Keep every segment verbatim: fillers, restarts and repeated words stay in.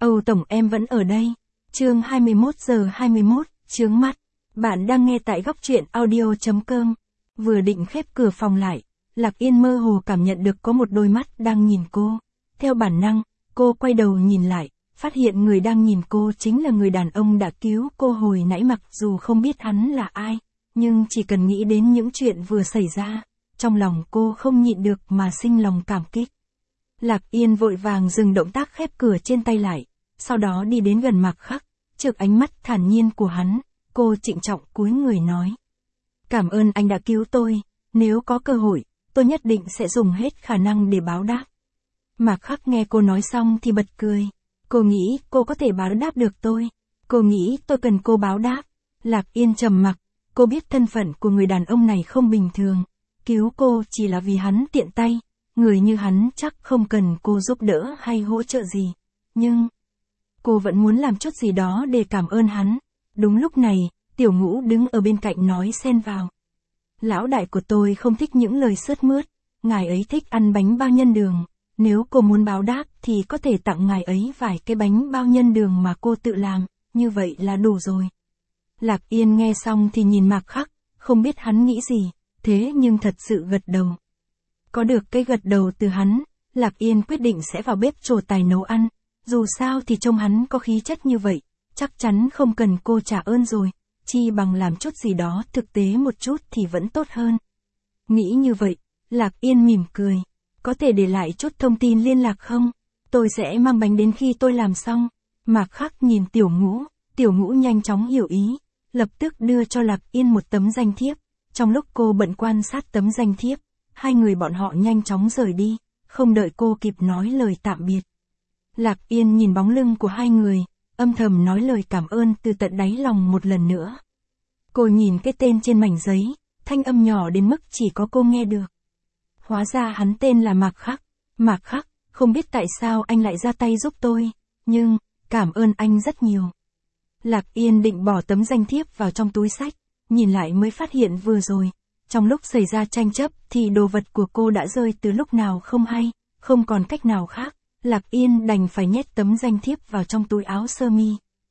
Âu Tổng em vẫn ở đây. Chương hai mươi mốt giờ hai mươi mốt, chướng mắt. Bạn đang nghe tại góc truyện audio.com. Vừa định khép cửa phòng lại, Lạc Yên mơ hồ cảm nhận được có một đôi mắt đang nhìn cô. Theo bản năng, cô quay đầu nhìn lại, phát hiện người đang nhìn cô chính là người đàn ông đã cứu cô hồi nãy, mặc dù không biết hắn là ai, nhưng chỉ cần nghĩ đến những chuyện vừa xảy ra, trong lòng cô không nhịn được mà sinh lòng cảm kích. Lạc Yên vội vàng dừng động tác khép cửa trên tay lại, sau đó đi đến gần Mạc Khắc, trước ánh mắt thản nhiên của hắn, cô trịnh trọng cúi người nói. Cảm ơn anh đã cứu tôi, nếu có cơ hội, tôi nhất định sẽ dùng hết khả năng để báo đáp. Mạc Khắc nghe cô nói xong thì bật cười. Cô nghĩ cô có thể báo đáp được tôi. Cô nghĩ tôi cần cô báo đáp. Lạc Yên trầm mặc, cô biết thân phận của người đàn ông này không bình thường. Cứu cô chỉ là vì hắn tiện tay. Người như hắn chắc không cần cô giúp đỡ hay hỗ trợ gì. Nhưng, cô vẫn muốn làm chút gì đó để cảm ơn hắn. Đúng lúc này, Tiểu Ngũ đứng ở bên cạnh nói xen vào. Lão đại của tôi không thích những lời sướt mướt. Ngài ấy thích ăn bánh bao nhân đường. Nếu cô muốn báo đáp thì có thể tặng ngài ấy vài cái bánh bao nhân đường mà cô tự làm, như vậy là đủ rồi. Lạc Yên nghe xong thì nhìn Mạc Khắc, không biết hắn nghĩ gì, thế nhưng thật sự gật đầu. Có được cái gật đầu từ hắn, Lạc Yên quyết định sẽ vào bếp trổ tài nấu ăn, dù sao thì trông hắn có khí chất như vậy, chắc chắn không cần cô trả ơn rồi, chi bằng làm chút gì đó thực tế một chút thì vẫn tốt hơn. Nghĩ như vậy, Lạc Yên mỉm cười. Có thể để lại chút thông tin liên lạc không? Tôi sẽ mang bánh đến khi tôi làm xong. Mạc Khắc nhìn Tiểu Ngũ, Tiểu Ngũ nhanh chóng hiểu ý, lập tức đưa cho Lạc Yên một tấm danh thiếp. Trong lúc cô bận quan sát tấm danh thiếp, hai người bọn họ nhanh chóng rời đi, không đợi cô kịp nói lời tạm biệt. Lạc Yên nhìn bóng lưng của hai người, âm thầm nói lời cảm ơn từ tận đáy lòng một lần nữa. Cô nhìn cái tên trên mảnh giấy, thanh âm nhỏ đến mức chỉ có cô nghe được. Hóa ra hắn tên là Mạc Khắc. Mạc Khắc, không biết tại sao anh lại ra tay giúp tôi, nhưng, cảm ơn anh rất nhiều. Lạc Yên định bỏ tấm danh thiếp vào trong túi xách, nhìn lại mới phát hiện vừa rồi, trong lúc xảy ra tranh chấp thì đồ vật của cô đã rơi từ lúc nào không hay, không còn cách nào khác, Lạc Yên đành phải nhét tấm danh thiếp vào trong túi áo sơ mi.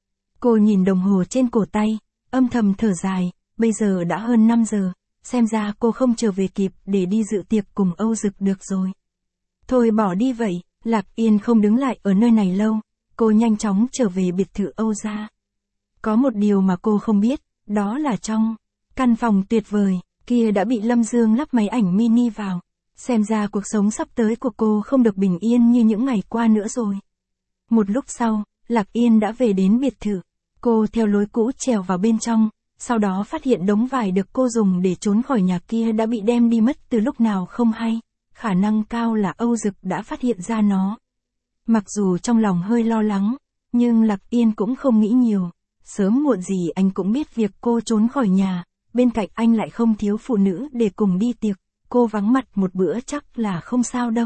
Cô nhìn đồng hồ trên cổ tay, âm thầm thở dài, bây giờ đã hơn năm giờ. Xem ra cô không trở về kịp để đi dự tiệc cùng Âu Dực được rồi. Thôi bỏ đi vậy, Lạc Yên không đứng lại ở nơi này lâu, cô nhanh chóng trở về biệt thự Âu gia. Có một điều mà cô không biết, đó là trong căn phòng tuyệt vời kia đã bị Lâm Dương lắp máy ảnh mini vào. Xem ra cuộc sống sắp tới của cô không được bình yên như những ngày qua nữa rồi. Một lúc sau, Lạc Yên đã về đến biệt thự, cô theo lối cũ trèo vào bên trong. Sau đó phát hiện đống vải được cô dùng để trốn khỏi nhà kia đã bị đem đi mất từ lúc nào không hay, khả năng cao là Âu Dực đã phát hiện ra nó. Mặc dù trong lòng hơi lo lắng, nhưng Lạc Yên cũng không nghĩ nhiều, sớm muộn gì anh cũng biết việc cô trốn khỏi nhà, bên cạnh anh lại không thiếu phụ nữ để cùng đi tiệc, cô vắng mặt một bữa chắc là không sao đâu.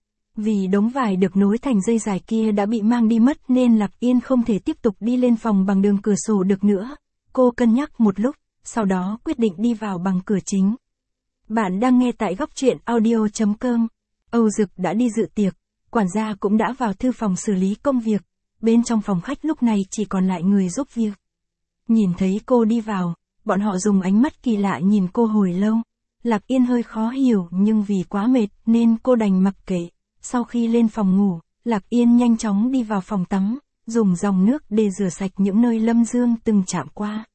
Vì đống vải được nối thành dây dài kia đã bị mang đi mất nên Lạc Yên không thể tiếp tục đi lên phòng bằng đường cửa sổ được nữa. Cô cân nhắc một lúc, sau đó quyết định đi vào bằng cửa chính. Bạn đang nghe tại góc truyện audio.com. Âu Dực đã đi dự tiệc, quản gia cũng đã vào thư phòng xử lý công việc, bên trong phòng khách lúc này chỉ còn lại người giúp việc. Nhìn thấy cô đi vào, bọn họ dùng ánh mắt kỳ lạ nhìn cô hồi lâu. Lạc Yên hơi khó hiểu nhưng vì quá mệt nên cô đành mặc kệ. Sau khi lên phòng ngủ, Lạc Yên nhanh chóng đi vào phòng tắm, dùng dòng nước để rửa sạch những nơi Lâm Dương từng chạm qua.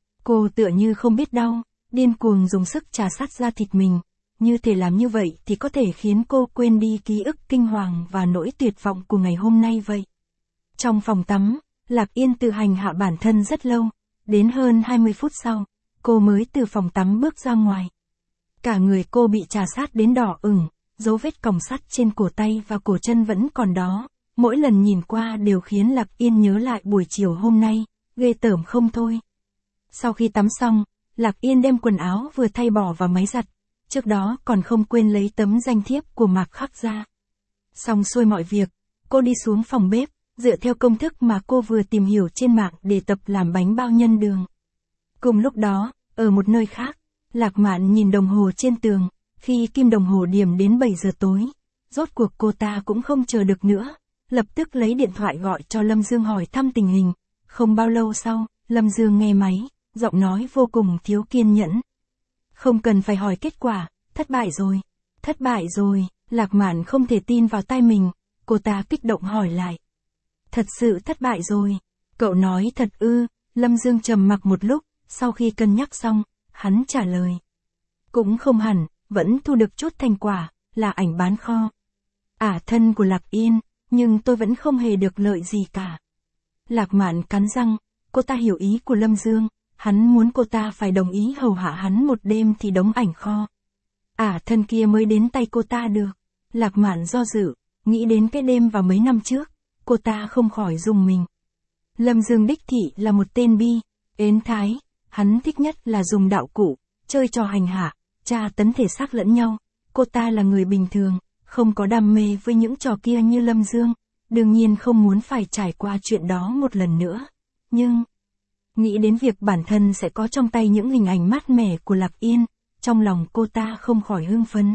Cô tựa như không biết đau, điên cuồng dùng sức chà sát da thịt mình, như thể làm như vậy thì có thể khiến cô quên đi ký ức kinh hoàng và nỗi tuyệt vọng của ngày hôm nay vậy. Trong phòng tắm, Lạc Yên tự hành hạ bản thân rất lâu, đến hơn hai mươi phút sau, cô mới từ phòng tắm bước ra ngoài. Cả người cô bị chà sát đến đỏ ửng, dấu vết còng sắt trên cổ tay và cổ chân vẫn còn đó. Mỗi lần nhìn qua đều khiến Lạc Yên nhớ lại buổi chiều hôm nay, ghê tởm không thôi. Sau khi tắm xong, Lạc Yên đem quần áo vừa thay bỏ vào máy giặt, trước đó còn không quên lấy tấm danh thiếp của Mạc Khắc ra. Xong xuôi mọi việc, cô đi xuống phòng bếp, dựa theo công thức mà cô vừa tìm hiểu trên mạng để tập làm bánh bao nhân đường. Cùng lúc đó, ở một nơi khác, Lạc Mạn nhìn đồng hồ trên tường, khi kim đồng hồ điểm đến bảy giờ tối, rốt cuộc cô ta cũng không chờ được nữa. lập tức lấy điện thoại gọi cho Lâm Dương hỏi thăm tình hình. Không bao lâu sau, Lâm Dương nghe máy, giọng nói vô cùng thiếu kiên nhẫn. Không cần phải hỏi kết quả, thất bại rồi. Thất bại rồi, Lạc Mạn không thể tin vào tai mình, cô ta kích động hỏi lại. Thật sự thất bại rồi. Cậu nói thật ư? Lâm Dương trầm mặc một lúc, sau khi cân nhắc xong, hắn trả lời. Cũng không hẳn, vẫn thu được chút thành quả, là ảnh bán kho. Ả thân của Lạc Yên, nhưng tôi vẫn không hề được lợi gì cả. Lạc Mạn cắn răng, cô ta hiểu ý của Lâm Dương, hắn muốn cô ta phải đồng ý hầu hạ hắn một đêm thì đóng ảnh kho. Ả thân kia mới đến tay cô ta được. Lạc Mạn do dự, nghĩ đến cái đêm vào mấy năm trước, cô ta không khỏi rùng mình. Lâm Dương đích thị là một tên bi, ến thái, hắn thích nhất là dùng đạo cụ, chơi trò hành hạ, tra tấn thể xác lẫn nhau. Cô ta là người bình thường, không có đam mê với những trò kia như Lâm Dương, đương nhiên không muốn phải trải qua chuyện đó một lần nữa. Nhưng, nghĩ đến việc bản thân sẽ có trong tay những hình ảnh mát mẻ của Lạc Yên, trong lòng cô ta không khỏi hưng phấn.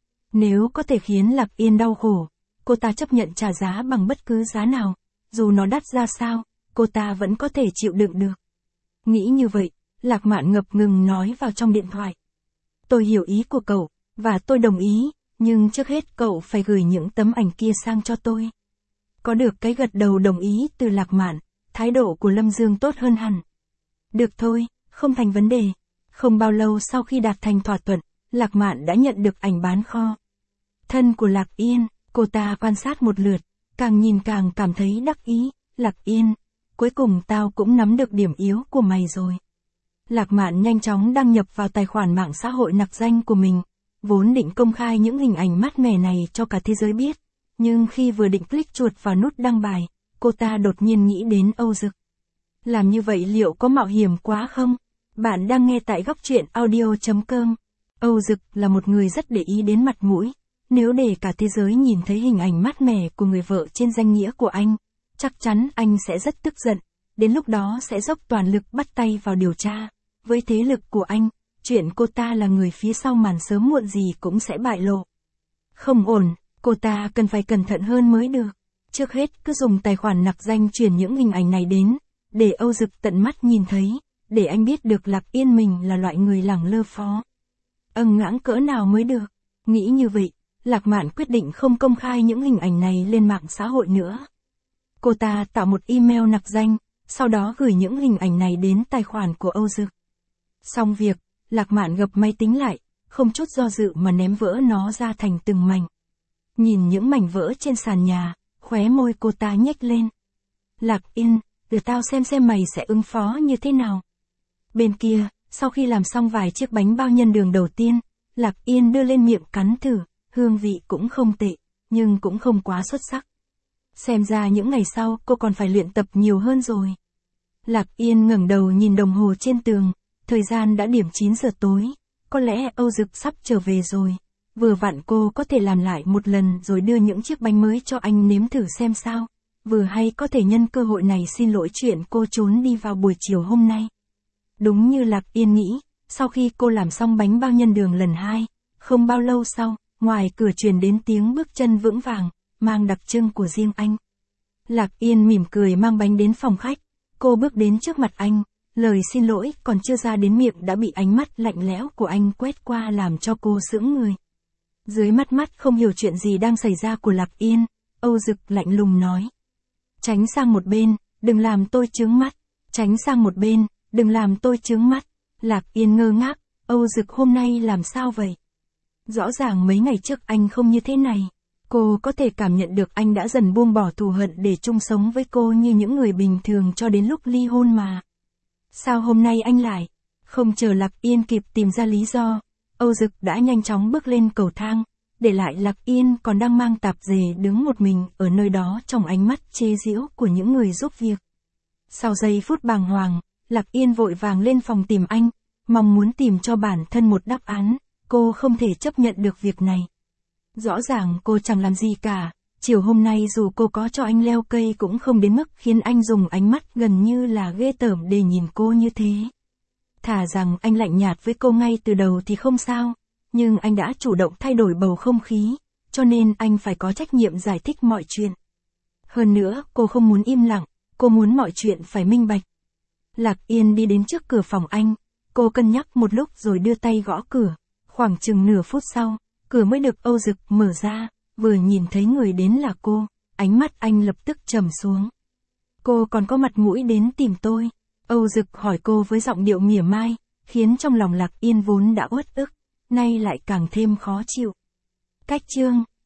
Nếu có thể khiến Lạc Yên đau khổ, cô ta chấp nhận trả giá bằng bất cứ giá nào, dù nó đắt ra sao, cô ta vẫn có thể chịu đựng được. Nghĩ như vậy, Lạc Mạn ngập ngừng nói vào trong điện thoại. Tôi hiểu ý của cậu, và tôi đồng ý, nhưng trước hết cậu phải gửi những tấm ảnh kia sang cho tôi. Có được cái gật đầu đồng ý từ Lạc Mạn, thái độ của Lâm Dương tốt hơn hẳn. Được thôi, không thành vấn đề. Không bao lâu sau khi đạt thành thỏa thuận, Lạc Mạn đã nhận được ảnh bán kho. Thân của Lạc Yên, cô ta quan sát một lượt, càng nhìn càng cảm thấy đắc ý. Lạc Yên, cuối cùng tao cũng nắm được điểm yếu của mày rồi. Lạc Mạn nhanh chóng đăng nhập vào tài khoản mạng xã hội nặc danh của mình, vốn định công khai những hình ảnh mát mẻ này cho cả thế giới biết, nhưng khi vừa định click chuột vào nút đăng bài, cô ta đột nhiên nghĩ đến Âu Dực. Làm như vậy liệu có mạo hiểm quá không? Bạn đang nghe tại góc truyện audio chấm com. Âu Dực là một người rất để ý đến mặt mũi, nếu để cả thế giới nhìn thấy hình ảnh mát mẻ của người vợ trên danh nghĩa của anh, chắc chắn anh sẽ rất tức giận, đến lúc đó sẽ dốc toàn lực bắt tay vào điều tra. Với thế lực của anh, chuyện cô ta là người phía sau màn sớm muộn gì cũng sẽ bại lộ. Không ổn, cô ta cần phải cẩn thận hơn mới được. Trước hết cứ dùng tài khoản nặc danh truyền những hình ảnh này đến, để Âu Dực tận mắt nhìn thấy, để anh biết được Lạc Yên mình là loại người lẳng lơ phó. Âng ngãng cỡ nào mới được. Nghĩ như vậy, Lạc Mạn quyết định không công khai những hình ảnh này lên mạng xã hội nữa. Cô ta tạo một email nặc danh, sau đó gửi những hình ảnh này đến tài khoản của Âu Dực. Xong việc, Lạc Mạn gập máy tính lại, không chút do dự mà ném vỡ nó ra thành từng mảnh. Nhìn những mảnh vỡ trên sàn nhà, khóe môi cô ta nhếch lên. Lạc Yên, để tao xem xem mày sẽ ứng phó như thế nào. Bên kia, sau khi làm xong vài chiếc bánh bao nhân đường đầu tiên, Lạc Yên đưa lên miệng cắn thử, hương vị cũng không tệ, nhưng cũng không quá xuất sắc. Xem ra những ngày sau cô còn phải luyện tập nhiều hơn rồi. Lạc Yên ngẩng đầu nhìn đồng hồ trên tường, thời gian đã điểm chín giờ tối, có lẽ Âu Dực sắp trở về rồi. Vừa vặn cô có thể làm lại một lần rồi đưa những chiếc bánh mới cho anh nếm thử xem sao. Vừa hay có thể nhân cơ hội này xin lỗi chuyện cô trốn đi vào buổi chiều hôm nay. Đúng như Lạc Yên nghĩ, sau khi cô làm xong bánh bao nhân đường lần hai, không bao lâu sau, ngoài cửa truyền đến tiếng bước chân vững vàng, mang đặc trưng của riêng anh. Lạc Yên mỉm cười mang bánh đến phòng khách, cô bước đến trước mặt anh, lời xin lỗi còn chưa ra đến miệng đã bị ánh mắt lạnh lẽo của anh quét qua làm cho cô sững người. Dưới mắt mắt không hiểu chuyện gì đang xảy ra của Lạc Yên, Âu Dực lạnh lùng nói. Tránh sang một bên, đừng làm tôi chướng mắt. Tránh sang một bên, đừng làm tôi chướng mắt. Lạc Yên ngơ ngác, Âu Dực hôm nay làm sao vậy? Rõ ràng mấy ngày trước anh không như thế này. Cô có thể cảm nhận được anh đã dần buông bỏ thù hận để chung sống với cô như những người bình thường cho đến lúc ly hôn mà. Sao hôm nay anh lại? Không chờ Lạc Yên kịp tìm ra lý do, Âu Dực đã nhanh chóng bước lên cầu thang, để lại Lạc Yên còn đang mang tạp dề đứng một mình ở nơi đó trong ánh mắt chế giễu của những người giúp việc. Sau giây phút bàng hoàng, Lạc Yên vội vàng lên phòng tìm anh, mong muốn tìm cho bản thân một đáp án, cô không thể chấp nhận được việc này. Rõ ràng cô chẳng làm gì cả, chiều hôm nay dù cô có cho anh leo cây cũng không đến mức khiến anh dùng ánh mắt gần như là ghê tởm để nhìn cô như thế. Thà rằng anh lạnh nhạt với cô ngay từ đầu thì không sao, nhưng anh đã chủ động thay đổi bầu không khí, cho nên anh phải có trách nhiệm giải thích mọi chuyện. Hơn nữa, cô không muốn im lặng, cô muốn mọi chuyện phải minh bạch. Lạc Yên đi đến trước cửa phòng anh, cô cân nhắc một lúc rồi đưa tay gõ cửa. Khoảng chừng nửa phút sau, cửa mới được Âu Dực mở ra, vừa nhìn thấy người đến là cô, ánh mắt anh lập tức trầm xuống. Cô còn có mặt mũi đến tìm tôi. Âu Dực hỏi cô với giọng điệu mỉa mai, khiến trong lòng Lạc Yên vốn đã uất ức, nay lại càng thêm khó chịu. Cách chương